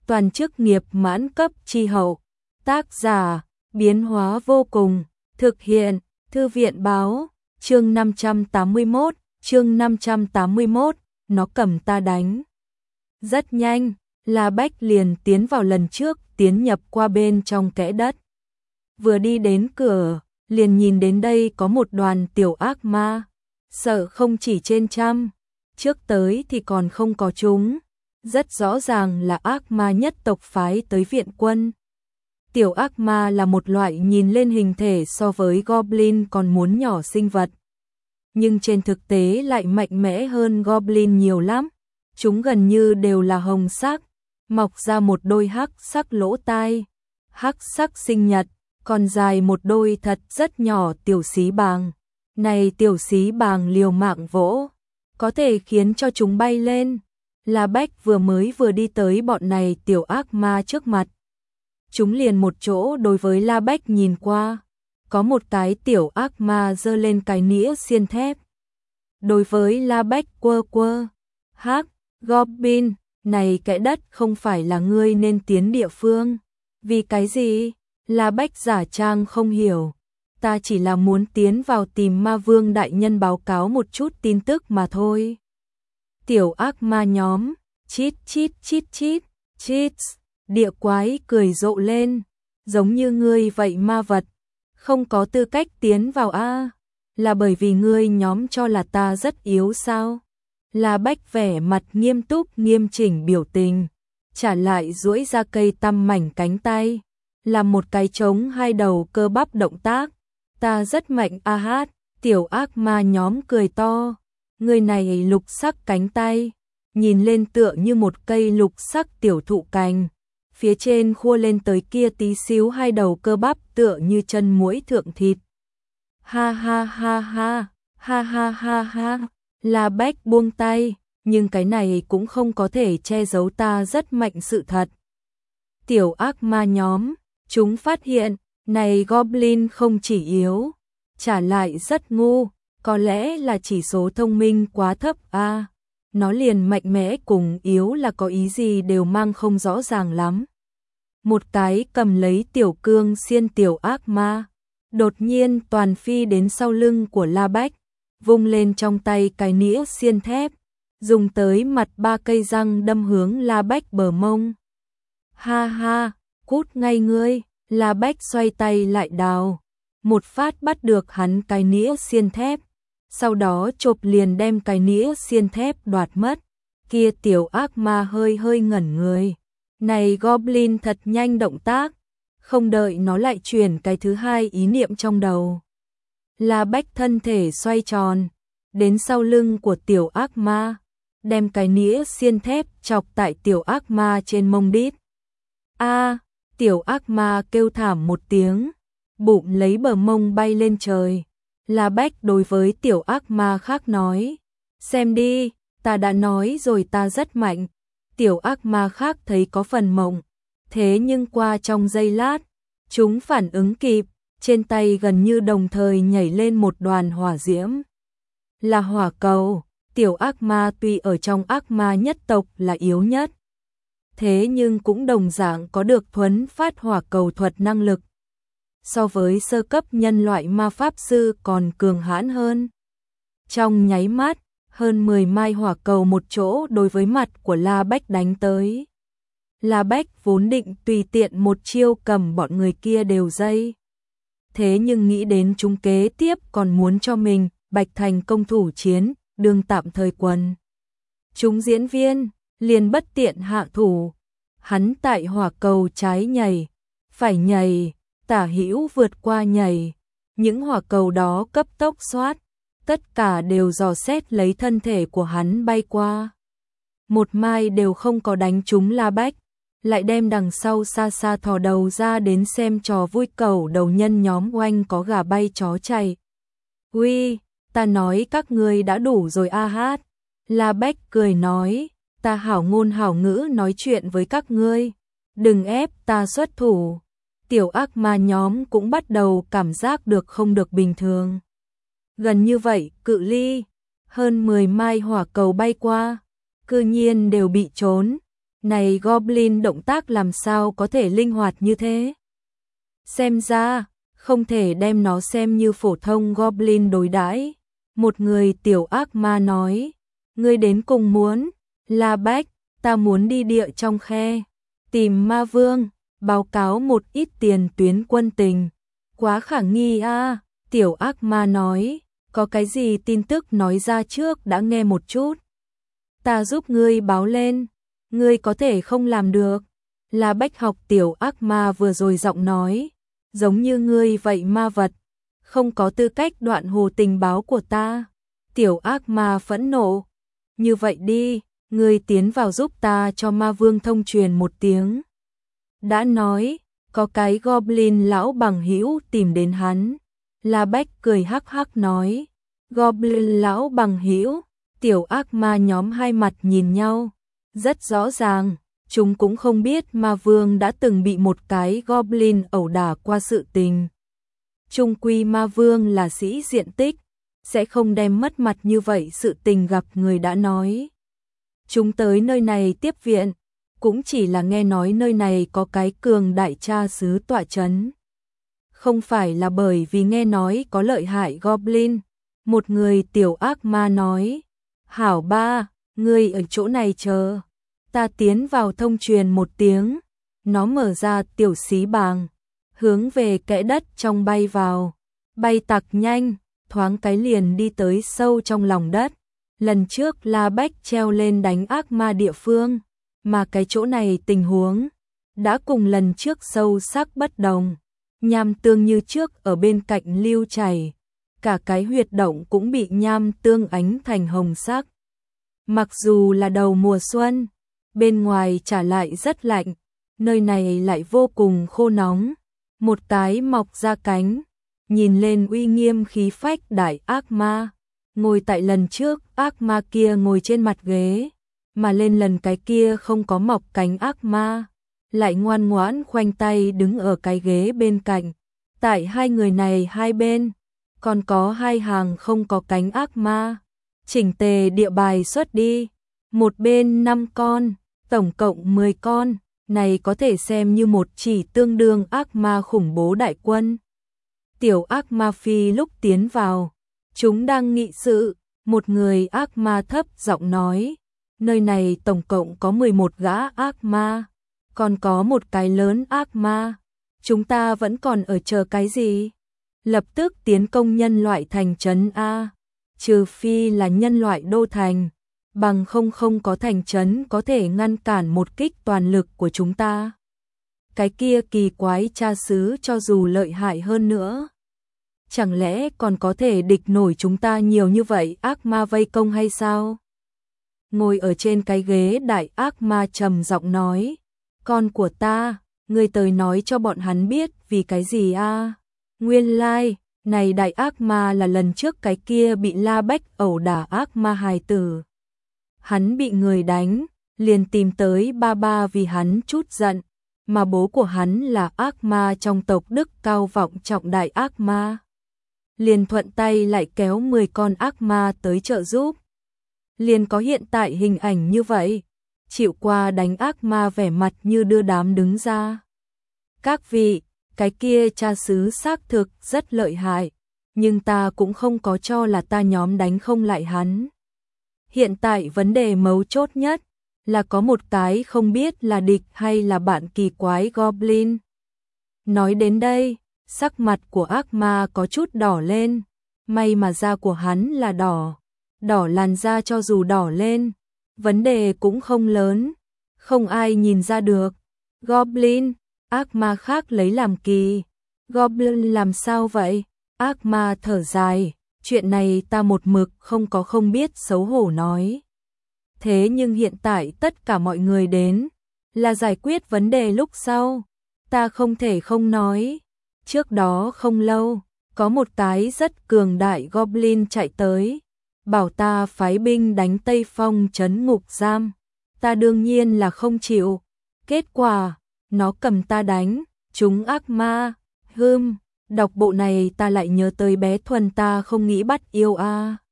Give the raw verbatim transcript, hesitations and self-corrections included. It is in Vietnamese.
toàn chức nghiệp mãn cấp chi hậu. Tác giả, biến hóa vô cùng, thực hiện, thư viện báo, chương năm trăm tám mươi mốt, chương năm trăm tám mươi mốt, nó cầm ta đánh. Rất nhanh, La Bách liền tiến vào lần trước, tiến nhập qua bên trong kẽ đất. Vừa đi đến cửa, liền nhìn đến đây có một đoàn tiểu ác ma, sợ không chỉ trên trăm, trước tới thì còn không có chúng, rất rõ ràng là ác ma nhất tộc phái tới viện quân. Tiểu ác ma là một loại nhìn lên hình thể so với Goblin còn muốn nhỏ sinh vật, nhưng trên thực tế lại mạnh mẽ hơn Goblin nhiều lắm. Chúng gần như đều là hồng sắc, mọc ra một đôi hắc sắc lỗ tai, hắc sắc sinh nhật, còn dài một đôi thật rất nhỏ tiểu xí bàng. Này tiểu xí bàng liều mạng vỗ, có thể khiến cho chúng bay lên. La Bách vừa mới vừa đi tới bọn này tiểu ác ma trước mặt. Chúng liền một chỗ đối với La Bách nhìn qua. Có một cái tiểu ác ma giơ lên cái nĩa xiên thép. Đối với La Bách quơ quơ. Hắc, Goblin, này kẽ đất không phải là ngươi nên tiến địa phương. Vì cái gì? La Bách giả trang không hiểu. Ta chỉ là muốn tiến vào tìm ma vương đại nhân báo cáo một chút tin tức mà thôi. Tiểu ác ma nhóm, chít chít chít chít, chít, địa quái cười rộ lên, giống như ngươi vậy ma vật, không có tư cách tiến vào a, là bởi vì ngươi nhóm cho là ta rất yếu sao? La Bách vẻ mặt nghiêm túc nghiêm chỉnh biểu tình, trả lại duỗi ra cây tăm mảnh cánh tay, làm một cái trống hai đầu cơ bắp động tác. Ta rất mạnh a hát, tiểu ác ma nhóm cười to. Người này lục sắc cánh tay, nhìn lên tựa như một cây lục sắc tiểu thụ cành, phía trên khua lên tới kia tí xíu hai đầu cơ bắp tựa như chân muỗi thượng thịt. Ha ha ha ha, ha ha ha ha, La Bách buông tay, nhưng cái này cũng không có thể che giấu ta rất mạnh sự thật. Tiểu ác ma nhóm, chúng phát hiện, này Goblin không chỉ yếu, trả lại rất ngu. Có lẽ là chỉ số thông minh quá thấp a, à, nó liền mạnh mẽ cùng yếu là có ý gì đều mang không rõ ràng lắm. Một cái cầm lấy tiểu cương xiên tiểu ác ma, đột nhiên toàn phi đến sau lưng của La Bách, vung lên trong tay cái nĩa xiên thép, dùng tới mặt ba cây răng đâm hướng La Bách bờ mông. Ha ha, cút ngay ngươi, La Bách xoay tay lại đào, một phát bắt được hắn cái nĩa xiên thép. Sau đó chộp liền đem cái nĩa xiên thép đoạt mất. Kia tiểu ác ma hơi hơi ngẩn người. Này Goblin thật nhanh động tác, không đợi nó lại chuyển cái thứ hai ý niệm trong đầu. La Bách thân thể xoay tròn, đến sau lưng của tiểu ác ma, đem cái nĩa xiên thép chọc tại tiểu ác ma trên mông đít. A, tiểu ác ma kêu thảm một tiếng, bụng lấy bờ mông bay lên trời. La Bách đối với tiểu ác ma khác nói, xem đi, ta đã nói rồi ta rất mạnh. Tiểu ác ma khác thấy có phần mộng, thế nhưng qua trong giây lát, chúng phản ứng kịp, trên tay gần như đồng thời nhảy lên một đoàn hỏa diễm. Là hỏa cầu, tiểu ác ma tuy ở trong ác ma nhất tộc là yếu nhất, thế nhưng cũng đồng dạng có được thuấn phát hỏa cầu thuật năng lực. So với sơ cấp nhân loại ma pháp sư còn cường hãn hơn. Trong nháy mắt, hơn mười mai hỏa cầu một chỗ đối với mặt của La Bách đánh tới. La Bách vốn định tùy tiện một chiêu cầm bọn người kia đều dây. Thế nhưng nghĩ đến chúng kế tiếp còn muốn cho mình Bạch Thành công thủ chiến, đương tạm thời quần. Chúng diễn viên, liền bất tiện hạ thủ. Hắn tại hỏa cầu trái nhảy, phải nhảy, tả hữu vượt qua nhảy, những hỏa cầu đó cấp tốc xoát, tất cả đều dò xét lấy thân thể của hắn bay qua. Một mai đều không có đánh trúng La Bách, lại đem đằng sau xa xa thò đầu ra đến xem trò vui cẩu đầu nhân nhóm oanh có gà bay chó chạy. Uy, ta nói các ngươi đã đủ rồi a hát. La Bách cười nói, ta hảo ngôn hảo ngữ nói chuyện với các ngươi, đừng ép ta xuất thủ. Tiểu ác ma nhóm cũng bắt đầu cảm giác được không được bình thường. Gần như vậy, cự ly, hơn mười mai hỏa cầu bay qua, cư nhiên đều bị trốn. Này Goblin động tác làm sao có thể linh hoạt như thế? Xem ra, không thể đem nó xem như phổ thông Goblin đối đãi. Một người tiểu ác ma nói, ngươi đến cùng muốn, La Bách, ta muốn đi địa trong khe, tìm ma vương, báo cáo một ít tiền tuyến quân tình. Quá khả nghi a, à, tiểu ác ma nói, có cái gì tin tức nói ra trước đã nghe một chút. Ta giúp ngươi báo lên, ngươi có thể không làm được. La Bách học tiểu ác ma vừa rồi giọng nói, giống như ngươi vậy ma vật, không có tư cách đoạn hồ tình báo của ta. Tiểu ác ma phẫn nộ, như vậy đi, ngươi tiến vào giúp ta cho ma vương thông truyền một tiếng. Đã nói, có cái Goblin lão bằng hữu tìm đến hắn. La Bách cười hắc hắc nói, Goblin lão bằng hữu. Tiểu ác ma nhóm hai mặt nhìn nhau, rất rõ ràng, chúng cũng không biết ma vương đã từng bị một cái Goblin ẩu đả qua sự tình. Trung quy ma vương là sĩ diện tích, sẽ không đem mất mặt như vậy sự tình gặp người đã nói. Chúng tới nơi này tiếp viện, cũng chỉ là nghe nói nơi này có cái cường đại cha xứ tọa chấn. Không phải là bởi vì nghe nói có lợi hại Goblin. Một người tiểu ác ma nói, hảo ba, ngươi ở chỗ này chờ, ta tiến vào thông truyền một tiếng. Nó mở ra tiểu xí bàng, hướng về kẽ đất trong bay vào, bay tặc nhanh, thoáng cái liền đi tới sâu trong lòng đất. Lần trước La Bách treo lên đánh ác ma địa phương, mà cái chỗ này tình huống đã cùng lần trước sâu sắc bất đồng. Nham tương như trước ở bên cạnh lưu chảy, cả cái huyệt động cũng bị nham tương ánh thành hồng sắc. Mặc dù là đầu mùa xuân, bên ngoài trả lại rất lạnh, nơi này lại vô cùng khô nóng. Một cái mọc ra cánh, nhìn lên uy nghiêm khí phách đại ác ma, ngồi tại lần trước ác ma kia ngồi trên mặt ghế, mà lên lần cái kia không có mọc cánh ác ma, lại ngoan ngoãn khoanh tay đứng ở cái ghế bên cạnh. Tại hai người này hai bên, còn có hai hàng không có cánh ác ma, chỉnh tề địa bài xuất đi, một bên năm con, tổng cộng mười con, này có thể xem như một chỉ tương đương ác ma khủng bố đại quân. Tiểu ác ma phi lúc tiến vào, chúng đang nghị sự, một người ác ma thấp giọng nói, nơi này tổng cộng có mười một gã ác ma, còn có một cái lớn ác ma, chúng ta vẫn còn ở chờ cái gì? Lập tức tiến công nhân loại thành trấn A, trừ phi là nhân loại đô thành, bằng không không có thành trấn có thể ngăn cản một kích toàn lực của chúng ta. Cái kia kỳ quái cha xứ cho dù lợi hại hơn nữa, chẳng lẽ còn có thể địch nổi chúng ta nhiều như vậy ác ma vây công hay sao? Ngồi ở trên cái ghế đại ác ma trầm giọng nói, con của ta, ngươi tới nói cho bọn hắn biết vì cái gì a? À? Nguyên lai, like, này đại ác ma là lần trước cái kia bị La Bách ẩu đả ác ma hài tử. Hắn bị người đánh, liền tìm tới ba ba vì hắn chút giận, mà bố của hắn là ác ma trong tộc Đức cao vọng trọng đại ác ma. Liền thuận tay lại kéo mười con ác ma tới trợ giúp. Liền có hiện tại hình ảnh như vậy, chịu qua đánh ác ma vẻ mặt như đưa đám đứng ra. Các vị, cái kia cha xứ xác thực rất lợi hại, nhưng ta cũng không có cho là ta nhóm đánh không lại hắn. Hiện tại vấn đề mấu chốt nhất là có một cái không biết là địch hay là bạn kỳ quái Goblin. Nói đến đây, sắc mặt của ác ma có chút đỏ lên, may mà da của hắn là đỏ, đỏ làn da cho dù đỏ lên, vấn đề cũng không lớn, không ai nhìn ra được. Goblin, ác ma khác lấy làm kỳ. Goblin làm sao vậy? Ác ma thở dài, chuyện này ta một mực không có không biết xấu hổ nói. Thế nhưng hiện tại tất cả mọi người đến, là giải quyết vấn đề lúc sau, ta không thể không nói. Trước đó không lâu, có một cái rất cường đại Goblin chạy tới, bảo ta phái binh đánh Tây Phong trấn ngục giam. Ta đương nhiên là không chịu. Kết quả, nó cầm ta đánh, chúng ác ma. Hừm, đọc bộ này ta lại nhớ tới bé Thuần ta không nghĩ bắt yêu a.